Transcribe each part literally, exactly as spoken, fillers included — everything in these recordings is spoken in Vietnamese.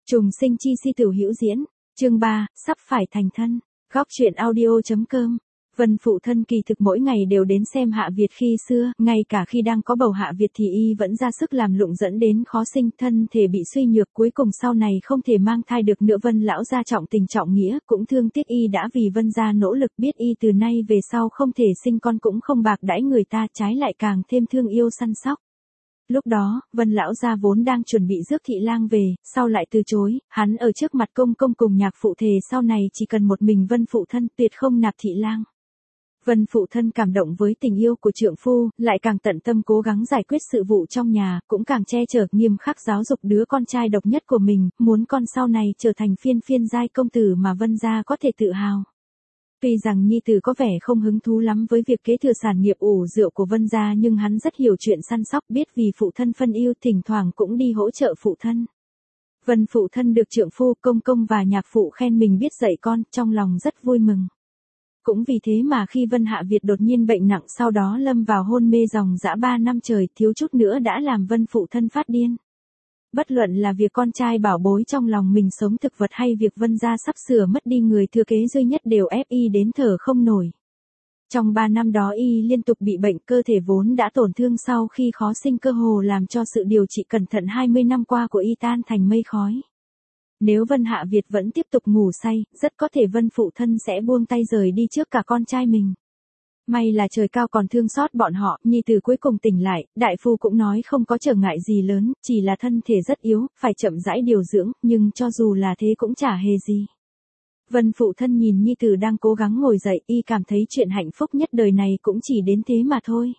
Trùng sinh chi si tiểu hữu diễn, chương ba, sắp phải thành thân. Góc truyện audio.com. Vân phụ thân kỳ thực mỗi ngày đều đến xem Hạ Việt khi xưa, ngay cả khi đang có bầu Hạ Việt thì y vẫn ra sức làm lụng dẫn đến khó sinh, thân thể bị suy nhược, cuối cùng sau này không thể mang thai được nữa. Vân lão gia trọng tình trọng nghĩa, cũng thương tiếc y đã vì Vân gia nỗ lực, biết y từ nay về sau không thể sinh con cũng không bạc đãi người ta, trái lại càng thêm thương yêu săn sóc. Lúc đó, Vân lão gia vốn đang chuẩn bị rước thị lang về, sau lại từ chối, hắn ở trước mặt công công cùng nhạc phụ thề sau này chỉ cần một mình Vân phụ thân, tuyệt không nạp thị lang. Vân phụ thân cảm động với tình yêu của trượng phu, lại càng tận tâm cố gắng giải quyết sự vụ trong nhà, cũng càng che chở nghiêm khắc giáo dục đứa con trai độc nhất của mình, muốn con sau này trở thành phiên phiên giai công tử mà Vân gia có thể tự hào. Tuy rằng nhi tử có vẻ không hứng thú lắm với việc kế thừa sản nghiệp ủ rượu của Vân gia, nhưng hắn rất hiểu chuyện săn sóc, biết vì phụ thân phân yêu, thỉnh thoảng cũng đi hỗ trợ phụ thân. Vân phụ thân được trượng phu, công công và nhạc phụ khen mình biết dạy con, trong lòng rất vui mừng. Cũng vì thế mà khi Vân Hạ Việt đột nhiên bệnh nặng, sau đó lâm vào hôn mê dòng dã ba năm trời, thiếu chút nữa đã làm Vân phụ thân phát điên. Bất luận là việc con trai bảo bối trong lòng mình sống thực vật hay việc Vân gia sắp sửa mất đi người thừa kế duy nhất đều ép y đến thở không nổi. Trong ba năm đó y liên tục bị bệnh, cơ thể vốn đã tổn thương sau khi khó sinh cơ hồ làm cho sự điều trị cẩn thận hai mươi năm qua của y tan thành mây khói. Nếu Vân Hạ Việt vẫn tiếp tục ngủ say, rất có thể Vân phụ thân sẽ buông tay rời đi trước cả con trai mình. May là trời cao còn thương xót bọn họ, nhi tử cuối cùng tỉnh lại, đại phu cũng nói không có trở ngại gì lớn, chỉ là thân thể rất yếu, phải chậm rãi điều dưỡng, nhưng cho dù là thế cũng chả hề gì. Vân phụ thân nhìn nhi tử đang cố gắng ngồi dậy, y cảm thấy chuyện hạnh phúc nhất đời này cũng chỉ đến thế mà thôi.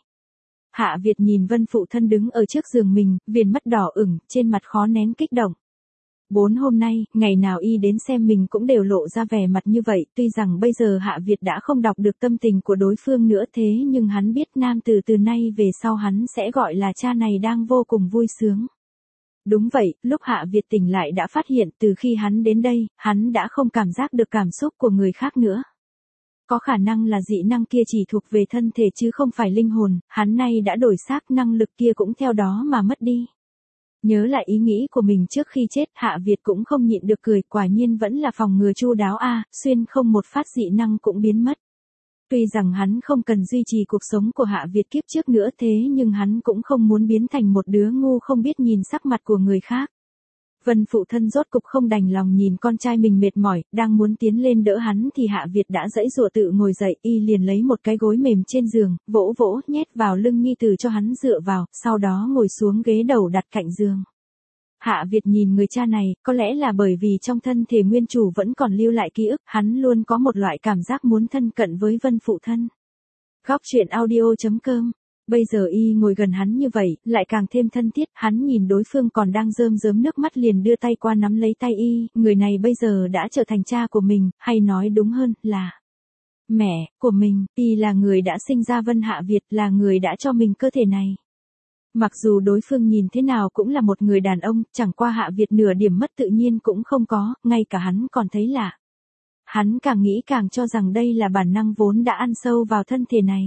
Hạ Việt nhìn Vân phụ thân đứng ở trước giường mình, viền mắt đỏ ửng, trên mặt khó nén kích động. Bốn hôm nay, ngày nào y đến xem mình cũng đều lộ ra vẻ mặt như vậy, tuy rằng bây giờ Hạ Việt đã không đọc được tâm tình của đối phương nữa, thế nhưng hắn biết nam tử từ nay về sau hắn sẽ gọi là cha này đang vô cùng vui sướng. Đúng vậy, lúc Hạ Việt tỉnh lại đã phát hiện từ khi hắn đến đây, hắn đã không cảm giác được cảm xúc của người khác nữa. Có khả năng là dị năng kia chỉ thuộc về thân thể chứ không phải linh hồn, hắn nay đã đổi xác, năng lực kia cũng theo đó mà mất đi. Nhớ lại ý nghĩ của mình trước khi chết, Hạ Việt cũng không nhịn được cười, quả nhiên vẫn là phòng ngừa chu đáo a, à, xuyên không một phát dị năng cũng biến mất. Tuy rằng hắn không cần duy trì cuộc sống của Hạ Việt kiếp trước nữa, thế nhưng hắn cũng không muốn biến thành một đứa ngu không biết nhìn sắc mặt của người khác. Vân phụ thân rốt cục không đành lòng nhìn con trai mình mệt mỏi, đang muốn tiến lên đỡ hắn thì Hạ Việt đã giãy giụa tự ngồi dậy, y liền lấy một cái gối mềm trên giường, vỗ vỗ, nhét vào lưng nhi tử cho hắn dựa vào, sau đó ngồi xuống ghế đầu đặt cạnh giường. Hạ Việt nhìn người cha này, có lẽ là bởi vì trong thân thể nguyên chủ vẫn còn lưu lại ký ức, hắn luôn có một loại cảm giác muốn thân cận với Vân phụ thân. Góc truyện audio.com. Bây giờ y ngồi gần hắn như vậy, lại càng thêm thân thiết, hắn nhìn đối phương còn đang rơm rớm nước mắt liền đưa tay qua nắm lấy tay y, người này bây giờ đã trở thành cha của mình, hay nói đúng hơn là mẹ của mình, y là người đã sinh ra Vân Hạ Việt, là người đã cho mình cơ thể này. Mặc dù đối phương nhìn thế nào cũng là một người đàn ông, chẳng qua Hạ Việt nửa điểm mất tự nhiên cũng không có, ngay cả hắn còn thấy lạ. Hắn càng nghĩ càng cho rằng đây là bản năng vốn đã ăn sâu vào thân thể này.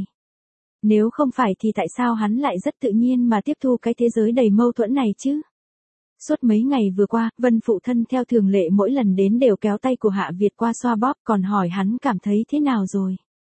Nếu không phải thì tại sao hắn lại rất tự nhiên mà tiếp thu cái thế giới đầy mâu thuẫn này chứ? Suốt mấy ngày vừa qua, Vân phụ thân theo thường lệ mỗi lần đến đều kéo tay của Hạ Việt qua xoa bóp, còn hỏi hắn cảm thấy thế nào rồi.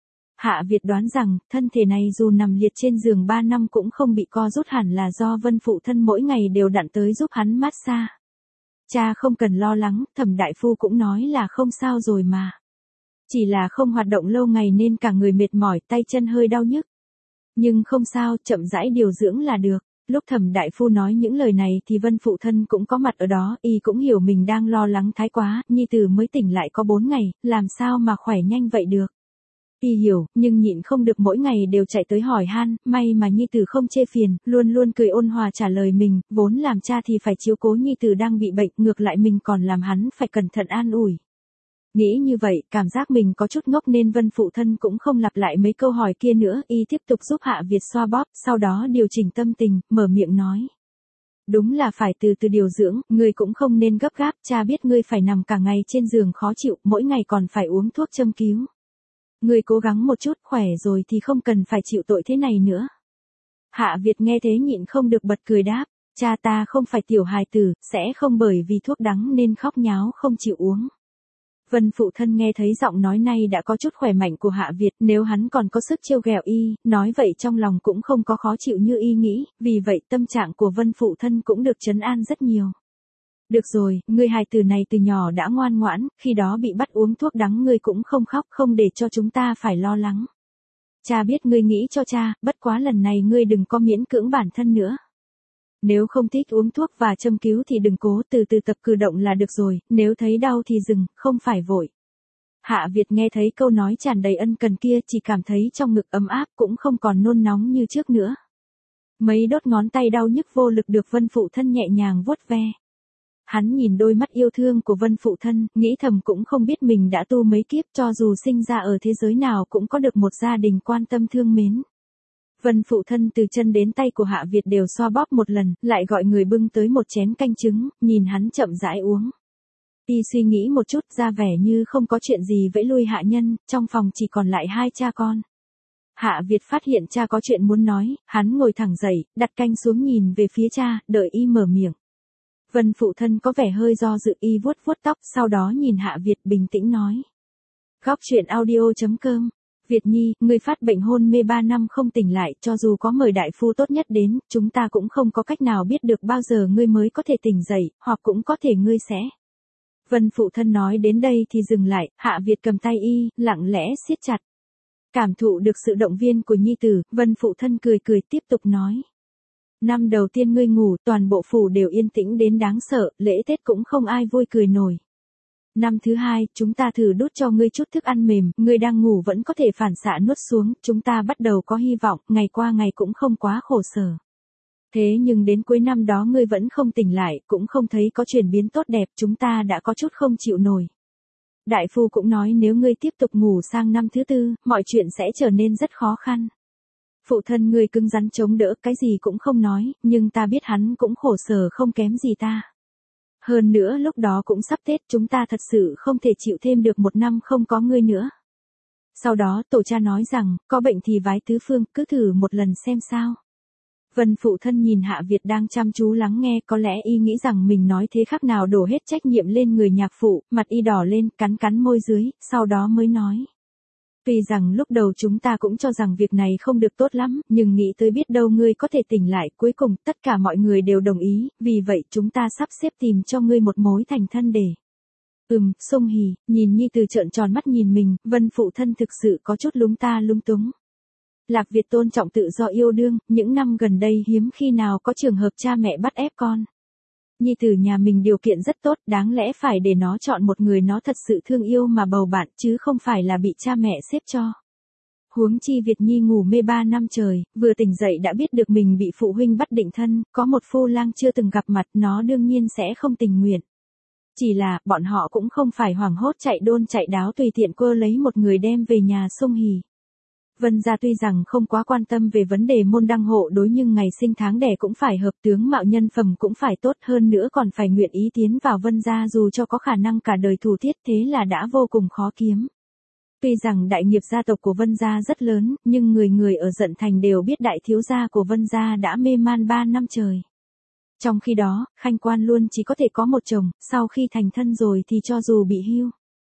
Hạ Việt đoán rằng, thân thể này dù nằm liệt trên giường ba năm cũng không bị co rút hẳn là do Vân phụ thân mỗi ngày đều đặn tới giúp hắn massage. Cha không cần lo lắng, Thẩm đại phu cũng nói là không sao rồi mà. Chỉ là không hoạt động lâu ngày nên cả người mệt mỏi, tay chân hơi đau nhức. Nhưng không sao, chậm rãi điều dưỡng là được. Lúc Thẩm đại phu nói những lời này thì Vân phụ thân cũng có mặt ở đó, y cũng hiểu mình đang lo lắng thái quá, nhi tử mới tỉnh lại có bốn ngày, làm sao mà khỏe nhanh vậy được. Y hiểu, nhưng nhịn không được mỗi ngày đều chạy tới hỏi han, may mà nhi tử không chê phiền, luôn luôn cười ôn hòa trả lời mình, vốn làm cha thì phải chiếu cố nhi tử đang bị bệnh, ngược lại mình còn làm hắn phải cẩn thận an ủi. Nghĩ như vậy, cảm giác mình có chút ngốc nên Vân phụ thân cũng không lặp lại mấy câu hỏi kia nữa, y tiếp tục giúp Hạ Việt xoa bóp, sau đó điều chỉnh tâm tình, mở miệng nói. Đúng là phải từ từ điều dưỡng, ngươi cũng không nên gấp gáp, cha biết ngươi phải nằm cả ngày trên giường khó chịu, mỗi ngày còn phải uống thuốc châm cứu. Ngươi cố gắng một chút, khỏe rồi thì không cần phải chịu tội thế này nữa. Hạ Việt nghe thế nhịn không được bật cười đáp. Cha ta không phải tiểu hài tử, sẽ không bởi vì thuốc đắng nên khóc nháo không chịu uống. Vân phụ thân nghe thấy giọng nói này đã có chút khỏe mạnh của Hạ Việt, nếu hắn còn có sức trêu ghẹo y, nói vậy trong lòng cũng không có khó chịu như y nghĩ, vì vậy tâm trạng của Vân phụ thân cũng được trấn an rất nhiều. Được rồi, ngươi hài tử này từ nhỏ đã ngoan ngoãn, khi đó bị bắt uống thuốc đắng ngươi cũng không khóc, không để cho chúng ta phải lo lắng. Cha biết ngươi nghĩ cho cha, bất quá lần này ngươi đừng có miễn cưỡng bản thân nữa. Nếu không thích uống thuốc và châm cứu thì đừng cố, từ từ tập cử động là được rồi, nếu thấy đau thì dừng, không phải vội. Hạ Việt nghe thấy câu nói tràn đầy ân cần kia chỉ cảm thấy trong ngực ấm áp, cũng không còn nôn nóng như trước nữa. Mấy đốt ngón tay đau nhức vô lực được Vân phụ thân nhẹ nhàng vuốt ve. Hắn nhìn đôi mắt yêu thương của Vân phụ thân, nghĩ thầm cũng không biết mình đã tu mấy kiếp, cho dù sinh ra ở thế giới nào cũng có được một gia đình quan tâm thương mến. Vân phụ thân từ chân đến tay của Hạ Việt đều xoa bóp một lần, lại gọi người bưng tới một chén canh trứng, nhìn hắn chậm rãi uống. Y suy nghĩ một chút, ra vẻ như không có chuyện gì vẫy lui hạ nhân, trong phòng chỉ còn lại hai cha con. Hạ Việt phát hiện cha có chuyện muốn nói, hắn ngồi thẳng dậy, đặt canh xuống nhìn về phía cha, đợi y mở miệng. Vân phụ thân có vẻ hơi do dự, y vuốt vuốt tóc, sau đó nhìn Hạ Việt bình tĩnh nói. Góc truyện audio chấm com. Việt Nhi, ngươi phát bệnh hôn mê ba năm không tỉnh lại, cho dù có mời đại phu tốt nhất đến, chúng ta cũng không có cách nào biết được bao giờ ngươi mới có thể tỉnh dậy, hoặc cũng có thể ngươi sẽ. Vân phụ thân nói đến đây thì dừng lại, Hạ Việt cầm tay y, lặng lẽ siết chặt. Cảm thụ được sự động viên của nhi tử, Vân phụ thân cười cười tiếp tục nói. Năm đầu tiên ngươi ngủ, toàn bộ phủ đều yên tĩnh đến đáng sợ, lễ Tết cũng không ai vui cười nổi. Năm thứ hai, chúng ta thử đút cho ngươi chút thức ăn mềm, ngươi đang ngủ vẫn có thể phản xạ nuốt xuống, chúng ta bắt đầu có hy vọng, ngày qua ngày cũng không quá khổ sở. Thế nhưng đến cuối năm đó ngươi vẫn không tỉnh lại, cũng không thấy có chuyển biến tốt đẹp, chúng ta đã có chút không chịu nổi. Đại phu cũng nói nếu ngươi tiếp tục ngủ sang năm thứ tư, mọi chuyện sẽ trở nên rất khó khăn. Phụ thân ngươi cứng rắn chống đỡ, cái gì cũng không nói, nhưng ta biết hắn cũng khổ sở không kém gì ta. Hơn nữa lúc đó cũng sắp Tết, chúng ta thật sự không thể chịu thêm được một năm không có ngươi nữa. Sau đó tổ cha nói rằng, có bệnh thì vái tứ phương, cứ thử một lần xem sao. Vân phụ thân nhìn Hạ Việt đang chăm chú lắng nghe, có lẽ y nghĩ rằng mình nói thế khác nào đổ hết trách nhiệm lên người nhạc phụ, mặt y đỏ lên, cắn cắn môi dưới, sau đó mới nói. Tuy rằng lúc đầu chúng ta cũng cho rằng việc này không được tốt lắm, nhưng nghĩ tới biết đâu ngươi có thể tỉnh lại, cuối cùng tất cả mọi người đều đồng ý, vì vậy chúng ta sắp xếp tìm cho ngươi một mối thành thân để. Ừm, Sung Hì, nhìn nhi từ trợn tròn mắt nhìn mình, Vân phụ thân thực sự có chút lúng ta lung túng. Lạc Việt tôn trọng tự do yêu đương, những năm gần đây hiếm khi nào có trường hợp cha mẹ bắt ép con. Nhi tử nhà mình điều kiện rất tốt, đáng lẽ phải để nó chọn một người nó thật sự thương yêu mà bầu bạn, chứ không phải là bị cha mẹ xếp cho. Huống chi Việt Nhi ngủ mê ba năm trời, vừa tỉnh dậy đã biết được mình bị phụ huynh bắt định thân, có một phu lang chưa từng gặp mặt, nó đương nhiên sẽ không tình nguyện. Chỉ là, bọn họ cũng không phải hoảng hốt chạy đôn chạy đáo tùy tiện quơ lấy một người đem về nhà Sung Hì. Vân gia tuy rằng không quá quan tâm về vấn đề môn đăng hộ đối, nhưng ngày sinh tháng đẻ cũng phải hợp, tướng mạo nhân phẩm cũng phải tốt, hơn nữa còn phải nguyện ý tiến vào Vân gia dù cho có khả năng cả đời thủ tiết, thế là đã vô cùng khó kiếm. Tuy rằng đại nghiệp gia tộc của Vân gia rất lớn, nhưng người người ở Dận Thành đều biết đại thiếu gia của Vân gia đã mê man ba năm trời. Trong khi đó, Khanh Quan luôn chỉ có thể có một chồng, sau khi thành thân rồi thì cho dù bị hưu,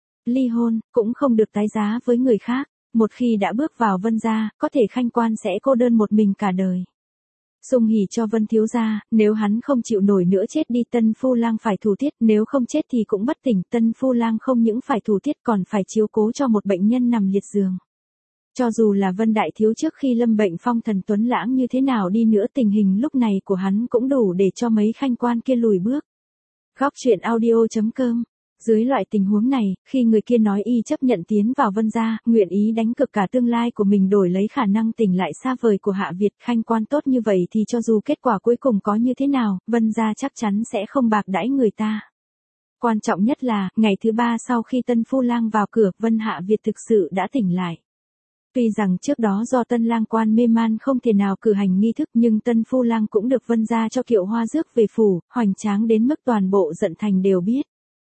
ly hôn, cũng không được tái giá với người khác. Một khi đã bước vào Vân gia, có thể Khanh Quan sẽ cô đơn một mình cả đời. Sung Hỉ cho Vân thiếu gia, nếu hắn không chịu nổi nữa chết đi, tân phu lang phải thủ tiết, nếu không chết thì cũng bất tỉnh, tân phu lang không những phải thủ tiết còn phải chiếu cố cho một bệnh nhân nằm liệt giường. Cho dù là Vân đại thiếu trước khi lâm bệnh phong thần tuấn lãng như thế nào đi nữa, tình hình lúc này của hắn cũng đủ để cho mấy Khanh Quan kia lùi bước. Góc truyện audio chấm com. Dưới loại tình huống này, khi người kia nói y chấp nhận tiến vào Vân gia, nguyện ý đánh cược cả tương lai của mình đổi lấy khả năng tỉnh lại xa vời của Hạ Việt, Khanh Quan tốt như vậy thì cho dù kết quả cuối cùng có như thế nào, Vân gia chắc chắn sẽ không bạc đãi người ta. Quan trọng nhất là, ngày thứ ba sau khi tân phu lang vào cửa, Vân Hạ Việt thực sự đã tỉnh lại. Tuy rằng trước đó do tân lang quan mê man không thể nào cử hành nghi thức, nhưng tân phu lang cũng được Vân gia cho kiệu hoa rước về phủ, hoành tráng đến mức toàn bộ Dận Thành đều biết.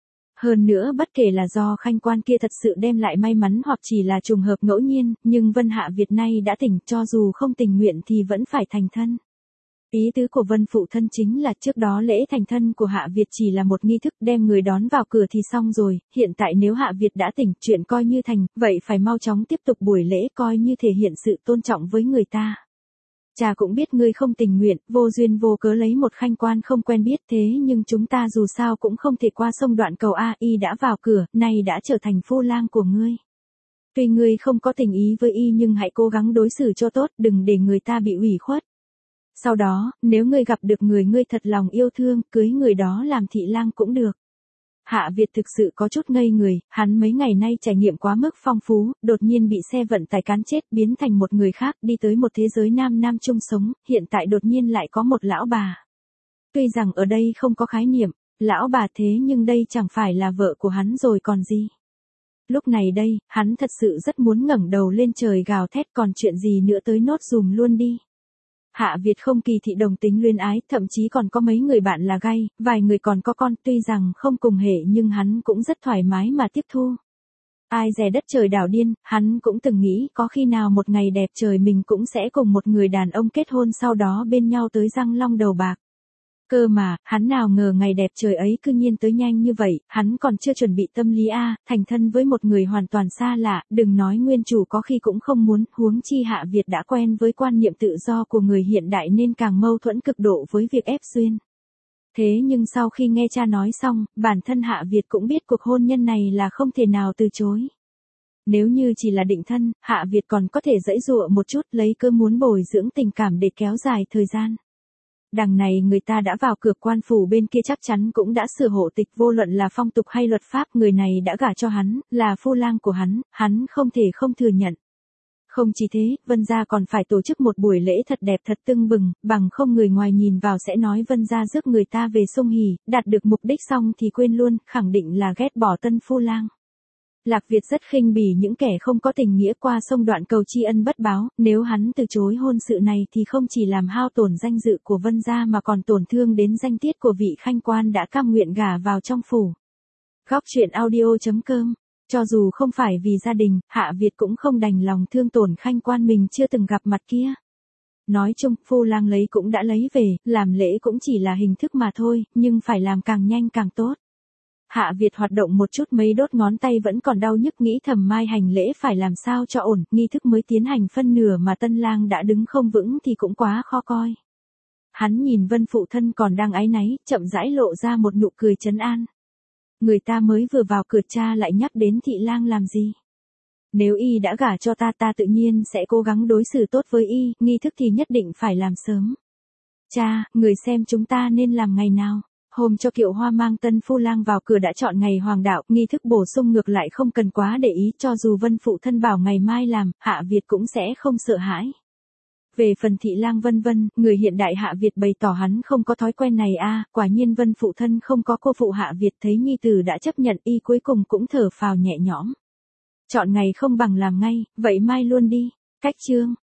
Hơn nữa bất kể là do Khanh Quan kia thật sự đem lại may mắn hoặc chỉ là trùng hợp ngẫu nhiên, nhưng Vân Hạ Việt nay đã tỉnh, cho dù không tình nguyện thì vẫn phải thành thân. Ý tứ của Vân phụ thân chính là trước đó lễ thành thân của Hạ Việt chỉ là một nghi thức đem người đón vào cửa thì xong rồi, hiện tại nếu Hạ Việt đã tỉnh, chuyện coi như thành, vậy phải mau chóng tiếp tục buổi lễ coi như thể hiện sự tôn trọng với người ta. Cha cũng biết ngươi không tình nguyện, vô duyên vô cớ lấy một khanh quan không quen biết thế nhưng chúng ta dù sao cũng không thể qua sông đoạn cầu A, y đã vào cửa, nay đã trở thành phu lang của ngươi. Tuy ngươi không có tình ý với y nhưng hãy cố gắng đối xử cho tốt, đừng để người ta bị ủy khuất. Sau đó, nếu ngươi gặp được người ngươi thật lòng yêu thương, cưới người đó làm thị lang cũng được. Hạ Việt thực sự có chút ngây người, hắn mấy ngày nay trải nghiệm quá mức phong phú, đột nhiên bị xe vận tải cán chết biến thành một người khác đi tới một thế giới nam nam chung sống, hiện tại đột nhiên lại có một lão bà. Tuy rằng ở đây không có khái niệm, lão bà thế nhưng đây chẳng phải là vợ của hắn rồi còn gì. Lúc này đây, hắn thật sự rất muốn ngẩng đầu lên trời gào thét còn chuyện gì nữa tới nốt dùm luôn đi. Hạ Việt không kỳ thị đồng tính luyến ái, thậm chí còn có mấy người bạn là gay, vài người còn có con, tuy rằng không cùng hệ nhưng hắn cũng rất thoải mái mà tiếp thu. Ai dè đất trời đảo điên, hắn cũng từng nghĩ có khi nào một ngày đẹp trời mình cũng sẽ cùng một người đàn ông kết hôn sau đó bên nhau tới răng long đầu bạc. Cơ mà, hắn nào ngờ ngày đẹp trời ấy cư nhiên tới nhanh như vậy, hắn còn chưa chuẩn bị tâm lý a, thành thân với một người hoàn toàn xa lạ, đừng nói nguyên chủ có khi cũng không muốn, huống chi Hạ Việt đã quen với quan niệm tự do của người hiện đại nên càng mâu thuẫn cực độ với việc ép duyên. Thế nhưng sau khi nghe cha nói xong, bản thân Hạ Việt cũng biết cuộc hôn nhân này là không thể nào từ chối. Nếu như chỉ là định thân, Hạ Việt còn có thể giãy giụa một chút lấy cơ muốn bồi dưỡng tình cảm để kéo dài thời gian. Đằng này người ta đã vào cửa quan phủ bên kia chắc chắn cũng đã sửa hộ tịch vô luận là phong tục hay luật pháp người này đã gả cho hắn, là phu lang của hắn, hắn không thể không thừa nhận. Không chỉ thế, Vân gia còn phải tổ chức một buổi lễ thật đẹp thật tưng bừng, bằng không người ngoài nhìn vào sẽ nói Vân gia rước người ta về sung hỉ, đạt được mục đích xong thì quên luôn, khẳng định là ghét bỏ tân phu lang. Lạc Việt rất khinh bỉ những kẻ không có tình nghĩa qua sông đoạn cầu tri ân bất báo, nếu hắn từ chối hôn sự này thì không chỉ làm hao tổn danh dự của Vân gia mà còn tổn thương đến danh tiết của vị khanh quan đã cam nguyện gả vào trong phủ. Góc truyện audio chấm com. Cho dù không phải vì gia đình, Hạ Việt cũng không đành lòng thương tổn khanh quan mình chưa từng gặp mặt kia. Nói chung, phu lang lấy cũng đã lấy về, làm lễ cũng chỉ là hình thức mà thôi, nhưng phải làm càng nhanh càng tốt. Hạ Việt hoạt động một chút mấy đốt ngón tay vẫn còn đau nhức nghĩ thầm mai hành lễ phải làm sao cho ổn, nghi thức mới tiến hành phân nửa mà tân lang đã đứng không vững thì cũng quá khó coi. Hắn nhìn Vân phụ thân còn đang áy náy, chậm rãi lộ ra một nụ cười trấn an. Người ta mới vừa vào cửa cha lại nhắc đến thị lang làm gì. Nếu y đã gả cho ta ta tự nhiên sẽ cố gắng đối xử tốt với y, nghi thức thì nhất định phải làm sớm. Cha, người xem chúng ta nên làm ngày nào? Hôm cho Kiệu Hoa mang tân phu lang vào cửa đã chọn ngày hoàng đạo, nghi thức bổ sung ngược lại không cần quá để ý, cho dù Vân phụ thân bảo ngày mai làm, Hạ Việt cũng sẽ không sợ hãi. Về phần thị lang vân vân, người hiện đại Hạ Việt bày tỏ hắn không có thói quen này a, quả nhiên Vân phụ thân không có cô phụ Hạ Việt thấy nhi tử đã chấp nhận y cuối cùng cũng thở phào nhẹ nhõm. Chọn ngày không bằng làm ngay, vậy mai luôn đi. Cách chương